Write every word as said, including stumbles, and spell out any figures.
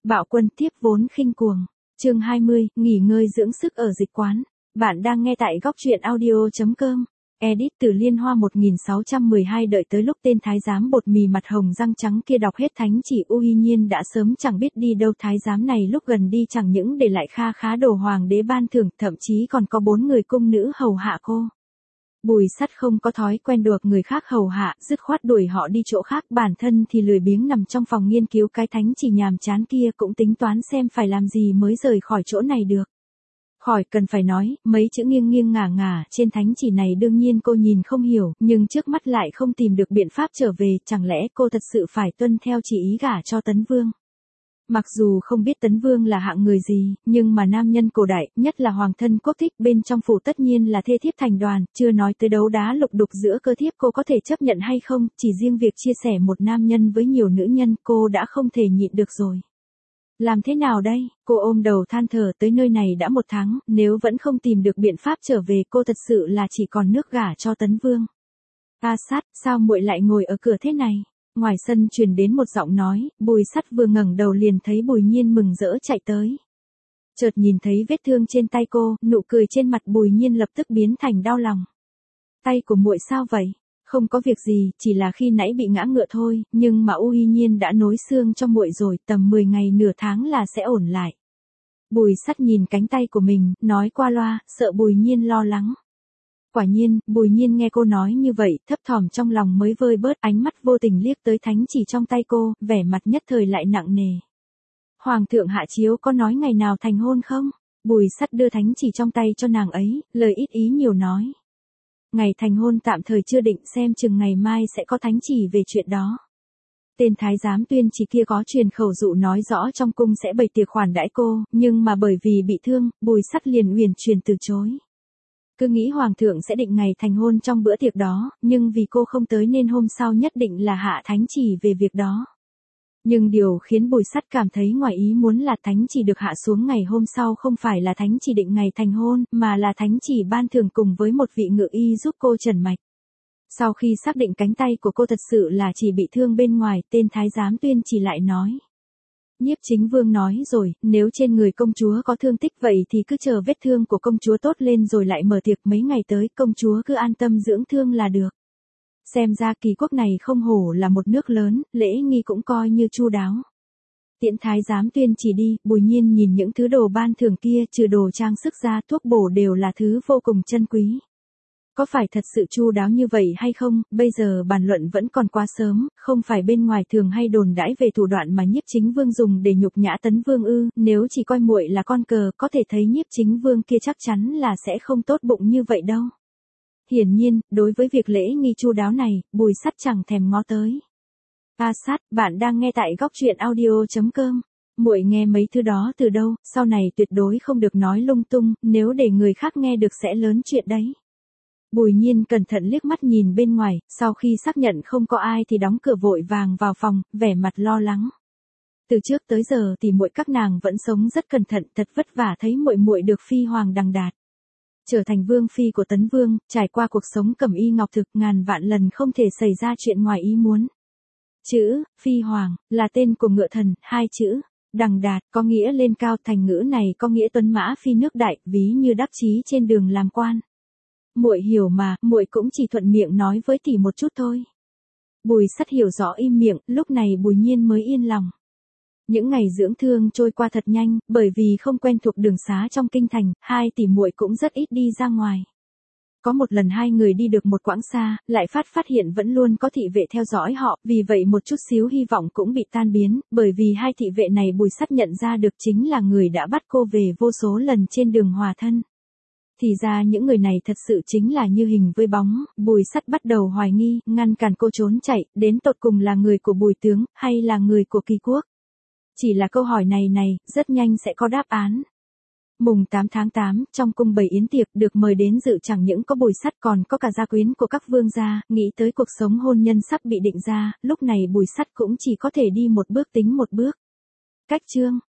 Bạo quân tiếp vốn khinh cuồng. Chương hai mươi, nghỉ ngơi dưỡng sức ở dịch quán. Bạn đang nghe tại góc truyện audio chấm com. Edit từ Liên Hoa một nghìn sáu trăm mười hai. Đợi tới lúc tên thái giám bột mì mặt hồng răng trắng kia đọc hết thánh chỉ, U Hi Nhiên đã sớm chẳng biết đi đâu. Thái giám này lúc gần đi chẳng những để lại kha khá đồ hoàng đế ban thưởng, thậm chí còn có bốn người cung nữ hầu hạ cô. Bùi Sắt không có thói quen được người khác hầu hạ, dứt khoát đuổi họ đi chỗ khác, bản thân thì lười biếng nằm trong phòng nghiên cứu cái thánh chỉ nhàm chán kia, cũng tính toán xem phải làm gì mới rời khỏi chỗ này được. Khỏi cần phải nói, mấy chữ nghiêng nghiêng ngả ngả trên thánh chỉ này đương nhiên cô nhìn không hiểu, nhưng trước mắt lại không tìm được biện pháp trở về, chẳng lẽ cô thật sự phải tuân theo chỉ ý gả cho Tấn Vương? Mặc dù không biết Tấn Vương là hạng người gì, nhưng mà nam nhân cổ đại, nhất là hoàng thân quốc thích bên trong phủ tất nhiên là thê thiếp thành đoàn, chưa nói tới đấu đá lục đục giữa cơ thiếp, cô có thể chấp nhận hay không, chỉ riêng việc chia sẻ một nam nhân với nhiều nữ nhân, cô đã không thể nhịn được rồi. Làm thế nào đây? Cô ôm đầu than thở, tới nơi này đã một tháng, nếu vẫn không tìm được biện pháp trở về, cô thật sự là chỉ còn nước gả cho Tấn Vương. A Sát, sao muội lại ngồi ở cửa thế này? Ngoài sân truyền đến một giọng nói, Bùi Sắt vừa ngẩng đầu liền thấy Bùi Nhiên mừng rỡ chạy tới. Chợt nhìn thấy vết thương trên tay cô, nụ cười trên mặt Bùi Nhiên lập tức biến thành đau lòng. Tay của muội sao vậy? Không có việc gì, chỉ là khi nãy bị ngã ngựa thôi, nhưng mà U Hi Nhiên đã nối xương cho muội rồi, tầm mười ngày nửa tháng là sẽ ổn lại. Bùi Sắt nhìn cánh tay của mình, nói qua loa, sợ Bùi Nhiên lo lắng. Quả nhiên, Bùi Nhiên nghe cô nói như vậy, thấp thỏm trong lòng mới vơi bớt, ánh mắt vô tình liếc tới thánh chỉ trong tay cô, vẻ mặt nhất thời lại nặng nề. Hoàng thượng hạ chiếu có nói ngày nào thành hôn không? Bùi Sắt đưa thánh chỉ trong tay cho nàng ấy, lời ít ý nhiều nói. Ngày thành hôn tạm thời chưa định, xem chừng ngày mai sẽ có thánh chỉ về chuyện đó. Tên thái giám Tuyên Chỉ kia có truyền khẩu dụ nói rõ trong cung sẽ bày tiệc khoản đãi cô, nhưng mà bởi vì bị thương, Bùi Sắt liền uyển chuyển từ chối. Cứ nghĩ hoàng thượng sẽ định ngày thành hôn trong bữa tiệc đó, nhưng vì cô không tới nên hôm sau nhất định là hạ thánh chỉ về việc đó. Nhưng điều khiến Bùi Sắt cảm thấy ngoài ý muốn là thánh chỉ được hạ xuống ngày hôm sau không phải là thánh chỉ định ngày thành hôn, mà là thánh chỉ ban thưởng cùng với một vị ngự y giúp cô trần mạch. Sau khi xác định cánh tay của cô thật sự là chỉ bị thương bên ngoài, tên thái giám Tuyên Chỉ lại nói. Nhiếp Chính Vương nói rồi, nếu trên người công chúa có thương tích vậy thì cứ chờ vết thương của công chúa tốt lên rồi lại mở tiệc, mấy ngày tới công chúa cứ an tâm dưỡng thương là được. Xem ra Kỳ quốc này không hổ là một nước lớn, lễ nghi cũng coi như chu đáo. Tiễn thái giám Tuyên Chỉ đi, Bùi Nhiên nhìn những thứ đồ ban thưởng kia, trừ đồ trang sức ra, thuốc bổ đều là thứ vô cùng chân quý. Có phải thật sự chu đáo như vậy hay không, bây giờ bàn luận vẫn còn quá sớm, không phải bên ngoài thường hay đồn đãi về thủ đoạn mà Nhiếp Chính Vương dùng để nhục nhã Tấn Vương ư, nếu chỉ coi muội là con cờ, có thể thấy Nhiếp Chính Vương kia chắc chắn là sẽ không tốt bụng như vậy đâu. Hiển nhiên, đối với việc lễ nghi chu đáo này, Bùi Sắt chẳng thèm ngó tới. A Sát, bạn đang nghe tại góc truyện audio chấm com. Muội nghe mấy thứ đó từ đâu, sau này tuyệt đối không được nói lung tung, nếu để người khác nghe được sẽ lớn chuyện đấy. Bùi Nhiên cẩn thận liếc mắt nhìn bên ngoài, sau khi xác nhận không có ai thì đóng cửa vội vàng vào phòng, vẻ mặt lo lắng. Từ trước tới giờ thì muội các nàng vẫn sống rất cẩn thận, thật vất vả thấy muội muội được phi hoàng đằng đạt. Trở thành vương phi của Tấn Vương, trải qua cuộc sống cẩm y ngọc thực, ngàn vạn lần không thể xảy ra chuyện ngoài ý muốn. Chữ, phi hoàng, là tên của ngựa thần, hai chữ, đằng đạt, có nghĩa lên cao, thành ngữ này có nghĩa tuấn mã phi nước đại, ví như đắc chí trên đường làm quan. Muội hiểu mà, muội cũng chỉ thuận miệng nói với tỷ một chút thôi. Bùi Sắt hiểu rõ im miệng, lúc này Bùi Nhiên mới yên lòng. Những ngày dưỡng thương trôi qua thật nhanh, bởi vì không quen thuộc đường xá trong kinh thành, hai tỷ muội cũng rất ít đi ra ngoài. Có một lần hai người đi được một quãng xa, lại phát phát hiện vẫn luôn có thị vệ theo dõi họ, vì vậy một chút xíu hy vọng cũng bị tan biến, bởi vì hai thị vệ này Bùi Sắt nhận ra được chính là người đã bắt cô về vô số lần trên đường hòa thân. Thì ra những người này thật sự chính là như hình với bóng, Bùi Sắt bắt đầu hoài nghi, ngăn cản cô trốn chạy, đến tột cùng là người của Bùi tướng, hay là người của Kỳ quốc. Chỉ là câu hỏi này này, rất nhanh sẽ có đáp án. Mùng tám tháng tám, trong cung bày yến tiệc, được mời đến dự chẳng những có Bùi Sắt còn có cả gia quyến của các vương gia, nghĩ tới cuộc sống hôn nhân sắp bị định ra, lúc này Bùi Sắt cũng chỉ có thể đi một bước tính một bước. Cách chương,